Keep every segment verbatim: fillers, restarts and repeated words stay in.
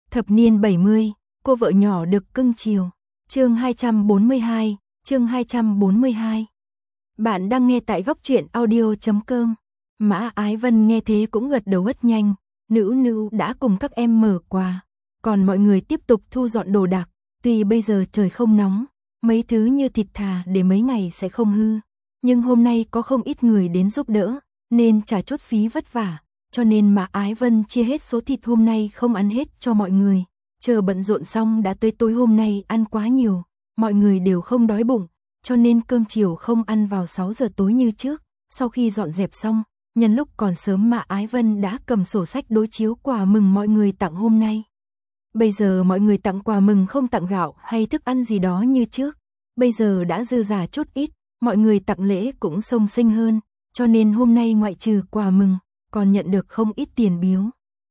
Thập niên bảy mươi, cô vợ nhỏ được cưng chiều. Chương hai trăm bốn mươi hai, chương hai trăm bốn mươi hai. Bạn đang nghe tại góc truyện audio chấm com. Mã Ái Vân nghe thế cũng gật đầu rất nhanh, nữ nữ đã cùng các em mở quà, còn mọi người tiếp tục thu dọn đồ đạc, tuy bây giờ trời không nóng, mấy thứ như thịt thà để mấy ngày sẽ không hư, nhưng hôm nay có không ít người đến giúp đỡ, nên trả chút phí vất vả, cho nên Mã Ái Vân chia hết số thịt hôm nay không ăn hết cho mọi người. Chờ bận rộn xong đã tới tối hôm nay ăn quá nhiều, mọi người đều không đói bụng, cho nên cơm chiều không ăn vào sáu giờ tối như trước. Sau khi dọn dẹp xong, nhân lúc còn sớm Mã Ái Vân đã cầm sổ sách đối chiếu quà mừng mọi người tặng hôm nay. Bây giờ mọi người tặng quà mừng không tặng gạo hay thức ăn gì đó như trước, bây giờ đã dư giả chút ít, mọi người tặng lễ cũng xông xinh hơn, cho nên hôm nay ngoại trừ quà mừng, còn nhận được không ít tiền biếu.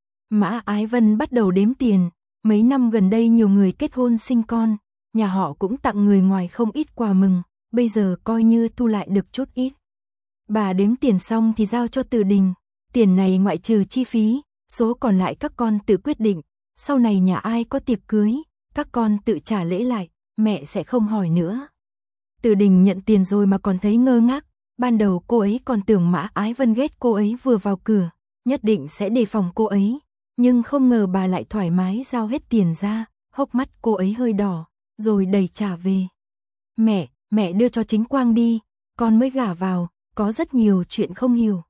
Mã Ái Vân bắt đầu đếm tiền. Mấy năm gần đây nhiều người kết hôn sinh con, nhà họ cũng tặng người ngoài không ít quà mừng, bây giờ coi như thu lại được chút ít. Bà đếm tiền xong thì giao cho Từ Đình, tiền này ngoại trừ chi phí, số còn lại các con tự quyết định, sau này nhà ai có tiệc cưới, các con tự trả lễ lại, mẹ sẽ không hỏi nữa. Từ Đình nhận tiền rồi mà còn thấy ngơ ngác, ban đầu cô ấy còn tưởng Mã Ái Vân ghét cô ấy vừa vào cửa, nhất định sẽ đề phòng cô ấy. Nhưng không ngờ bà lại thoải mái giao hết tiền ra, hốc mắt cô ấy hơi đỏ, rồi đẩy trả về. Mẹ, mẹ đưa cho Chính Quang đi, con mới gả vào, có rất nhiều chuyện không hiểu.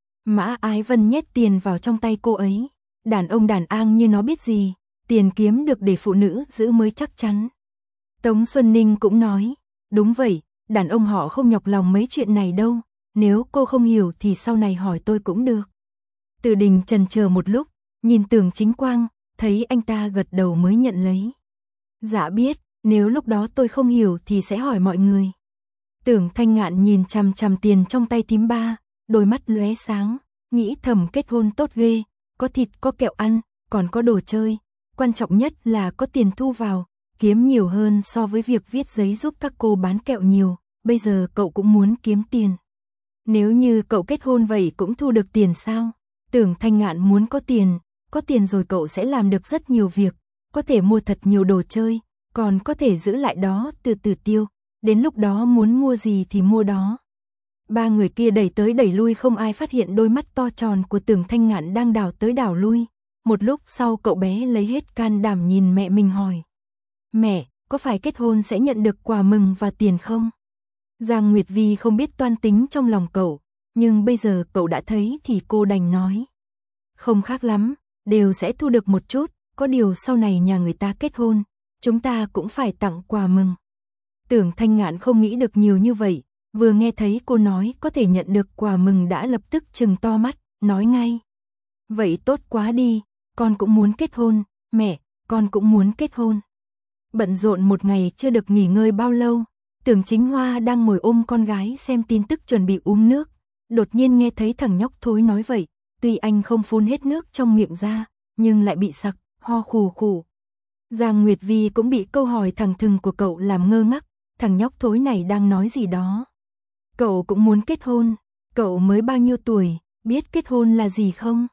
Mã Ái Vân nhét tiền vào trong tay cô ấy, đàn ông đàn an như nó biết gì, tiền kiếm được để phụ nữ giữ mới chắc chắn. Tống Xuân Ninh cũng nói, đúng vậy, đàn ông họ không nhọc lòng mấy chuyện này đâu, nếu cô không hiểu thì sau này hỏi tôi cũng được. Từ Đình chần chờ một lúc, nhìn Tưởng Chính Quang, thấy anh ta gật đầu mới nhận lấy. Dạ biết, nếu lúc đó tôi không hiểu thì sẽ hỏi mọi người. Tưởng Thanh Ngạn nhìn chằm chằm tiền trong tay thím ba, đôi mắt lóe sáng, nghĩ thầm kết hôn tốt ghê, có thịt có kẹo ăn, còn có đồ chơi, quan trọng nhất là có tiền thu vào, kiếm nhiều hơn so với việc viết giấy giúp các cô bán kẹo nhiều, bây giờ cậu cũng muốn kiếm tiền. Nếu như cậu kết hôn vậy cũng thu được tiền sao? Tưởng Thanh Ngạn muốn có tiền. Có tiền rồi cậu sẽ làm được rất nhiều việc, có thể mua thật nhiều đồ chơi, còn có thể giữ lại đó từ từ tiêu, đến lúc đó muốn mua gì thì mua đó. Ba người kia đẩy tới đẩy lui không ai phát hiện đôi mắt to tròn của Tưởng Thanh Ngạn đang đảo tới đảo lui. Một lúc sau cậu bé lấy hết can đảm nhìn mẹ mình hỏi. Mẹ, có phải kết hôn sẽ nhận được quà mừng và tiền không? Giang Nguyệt Vi không biết toan tính trong lòng cậu, nhưng bây giờ cậu đã thấy thì cô đành nói. Không khác lắm. Đều sẽ thu được một chút, có điều sau này nhà người ta kết hôn, chúng ta cũng phải tặng quà mừng. Tưởng Thanh Ngạn không nghĩ được nhiều như vậy, vừa nghe thấy cô nói có thể nhận được quà mừng đã lập tức trừng to mắt, nói ngay. Vậy tốt quá đi, con cũng muốn kết hôn, mẹ, con cũng muốn kết hôn. Bận rộn một ngày chưa được nghỉ ngơi bao lâu, Tưởng Chính Hoa đang ngồi ôm con gái xem tin tức chuẩn bị uống nước, đột nhiên nghe thấy thằng nhóc Thối nói vậy. Tuy anh không phun hết nước trong miệng ra, nhưng lại bị sặc, ho khù khù. Giang Nguyệt Vi cũng bị câu hỏi thẳng thừng của cậu làm ngơ ngác, thằng nhóc Thối này đang nói gì đó. Cậu cũng muốn kết hôn, cậu mới bao nhiêu tuổi, biết kết hôn là gì không?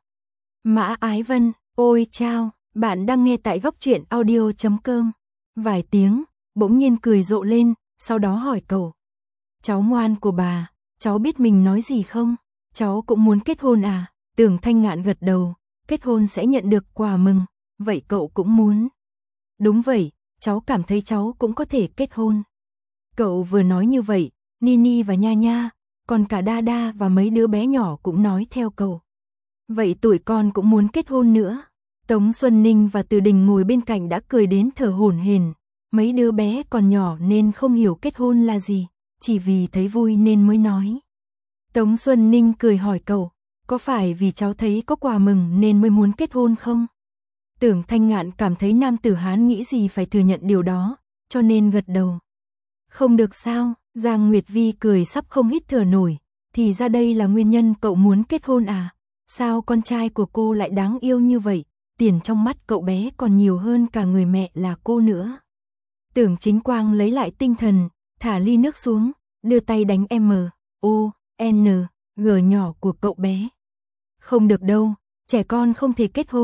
Mã Ái Vân, ôi chao, bạn đang nghe tại góc truyện audio chấm com. Vài tiếng, bỗng nhiên cười rộ lên, sau đó hỏi cậu. Cháu ngoan của bà, cháu biết mình nói gì không? Cháu cũng muốn kết hôn à? Tưởng Thanh Ngạn gật đầu, kết hôn sẽ nhận được quà mừng, vậy cậu cũng muốn. Đúng vậy, cháu cảm thấy cháu cũng có thể kết hôn. Cậu vừa nói như vậy, Nini và Nha Nha, còn cả Đa Đa và mấy đứa bé nhỏ cũng nói theo cậu. Vậy tuổi con cũng muốn kết hôn nữa. Tống Xuân Ninh và Từ Đình ngồi bên cạnh đã cười đến thở hổn hển. Mấy đứa bé còn nhỏ nên không hiểu kết hôn là gì, chỉ vì thấy vui nên mới nói. Tống Xuân Ninh cười hỏi cậu. Có phải vì cháu thấy có quà mừng nên mới muốn kết hôn không? Tưởng Thanh Ngạn cảm thấy nam tử Hán nghĩ gì phải thừa nhận điều đó, cho nên gật đầu. Không được sao, Giang Nguyệt Vi cười sắp không hít thở nổi, thì ra đây là nguyên nhân cậu muốn kết hôn à? Sao con trai của cô lại đáng yêu như vậy, tiền trong mắt cậu bé còn nhiều hơn cả người mẹ là cô nữa. Tưởng Chính Quang lấy lại tinh thần, thả ly nước xuống, đưa tay đánh M, O, N, G nhỏ của cậu bé. Không được đâu, trẻ con không thể kết hôn,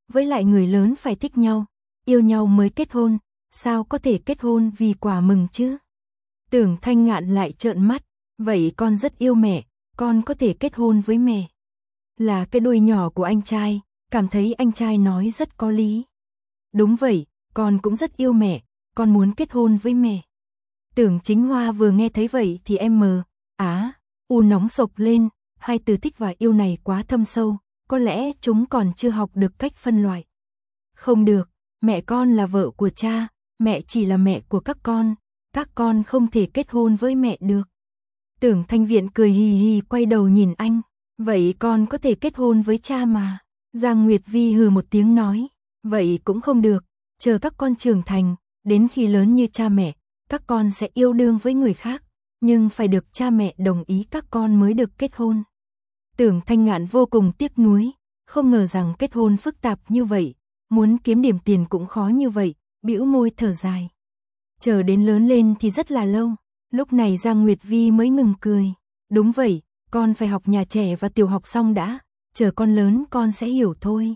với lại người lớn phải thích nhau, yêu nhau mới kết hôn, sao có thể kết hôn vì quà mừng chứ? Tưởng Thanh Ngạn lại trợn mắt, vậy con rất yêu mẹ, con có thể kết hôn với mẹ. Là cái đuôi nhỏ của anh trai, cảm thấy anh trai nói rất có lý. Đúng vậy, con cũng rất yêu mẹ, con muốn kết hôn với mẹ. Tưởng Chính Hoa vừa nghe thấy vậy thì em mờ, á, u nóng sộc lên, hai từ thích và yêu này quá thâm sâu, có lẽ chúng còn chưa học được cách phân loại. Không được, mẹ con là vợ của cha, mẹ chỉ là mẹ của các con, các con không thể kết hôn với mẹ được. Tưởng Thanh Viện cười hì hì quay đầu nhìn anh, vậy con có thể kết hôn với cha mà. Giang Nguyệt Vi hừ một tiếng nói, vậy cũng không được, chờ các con trưởng thành, đến khi lớn như cha mẹ, các con sẽ yêu đương với người khác, nhưng phải được cha mẹ đồng ý các con mới được kết hôn. Tưởng Thanh Ngạn vô cùng tiếc nuối, không ngờ rằng kết hôn phức tạp như vậy, muốn kiếm điểm tiền cũng khó như vậy, bĩu môi thở dài. Chờ đến lớn lên thì rất là lâu, lúc này Giang Nguyệt Vi mới ngừng cười. Đúng vậy, con phải học nhà trẻ và tiểu học xong đã, chờ con lớn con sẽ hiểu thôi.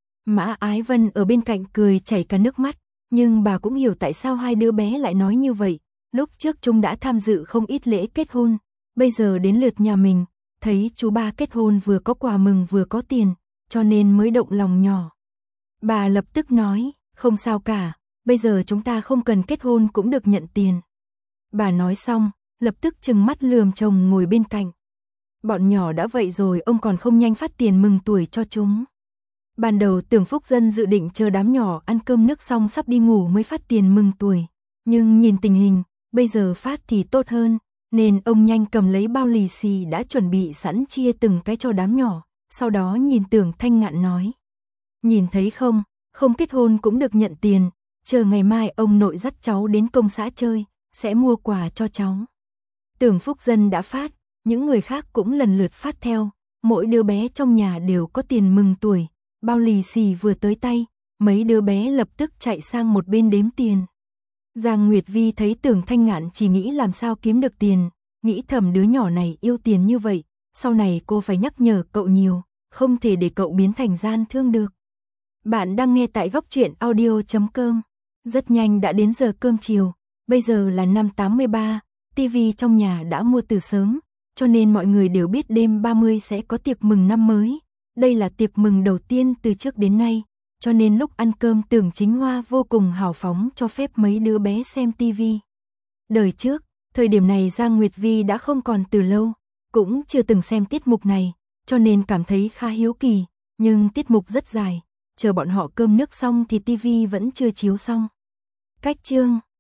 Mã Ái Vân ở bên cạnh cười chảy cả nước mắt, nhưng bà cũng hiểu tại sao hai đứa bé lại nói như vậy. Lúc trước chúng đã tham dự không ít lễ kết hôn, bây giờ đến lượt nhà mình, thấy chú ba kết hôn vừa có quà mừng vừa có tiền, cho nên mới động lòng nhỏ. Bà lập tức nói, không sao cả, bây giờ chúng ta không cần kết hôn cũng được nhận tiền. Bà nói xong, lập tức trừng mắt lườm chồng ngồi bên cạnh. Bọn nhỏ đã vậy rồi ông còn không nhanh phát tiền mừng tuổi cho chúng. Ban đầu Tưởng Phúc Dân dự định chờ đám nhỏ ăn cơm nước xong sắp đi ngủ mới phát tiền mừng tuổi. Nhưng nhìn tình hình, bây giờ phát thì tốt hơn, nên ông nhanh cầm lấy bao lì xì đã chuẩn bị sẵn chia từng cái cho đám nhỏ, sau đó nhìn Tưởng Thanh Ngạn nói. Nhìn thấy không, không kết hôn cũng được nhận tiền, chờ ngày mai ông nội dắt cháu đến công xã chơi, sẽ mua quà cho cháu. Tưởng Phúc Dân đã phát, những người khác cũng lần lượt phát theo, mỗi đứa bé trong nhà đều có tiền mừng tuổi, bao lì xì vừa tới tay, mấy đứa bé lập tức chạy sang một bên đếm tiền. Giang Nguyệt Vi thấy Tưởng Thanh Ngạn chỉ nghĩ làm sao kiếm được tiền, nghĩ thầm đứa nhỏ này yêu tiền như vậy, sau này cô phải nhắc nhở cậu nhiều, không thể để cậu biến thành gian thương được. Bạn đang nghe tại góc truyện audio chấm com. Rất nhanh đã đến giờ cơm chiều, bây giờ là năm tám mươi ba, tivi trong nhà đã mua từ sớm, cho nên mọi người đều biết đêm ba mươi sẽ có tiệc mừng năm mới. Đây là tiệc mừng đầu tiên từ trước đến nay, cho nên lúc ăn cơm Tưởng Chính Hoa vô cùng hào phóng cho phép mấy đứa bé xem tivi. Đời trước, thời điểm này Giang Nguyệt Vi đã không còn từ lâu, cũng chưa từng xem tiết mục này, cho nên cảm thấy khá hiếu kỳ, nhưng tiết mục rất dài, chờ bọn họ cơm nước xong thì tivi vẫn chưa chiếu xong. Cách chương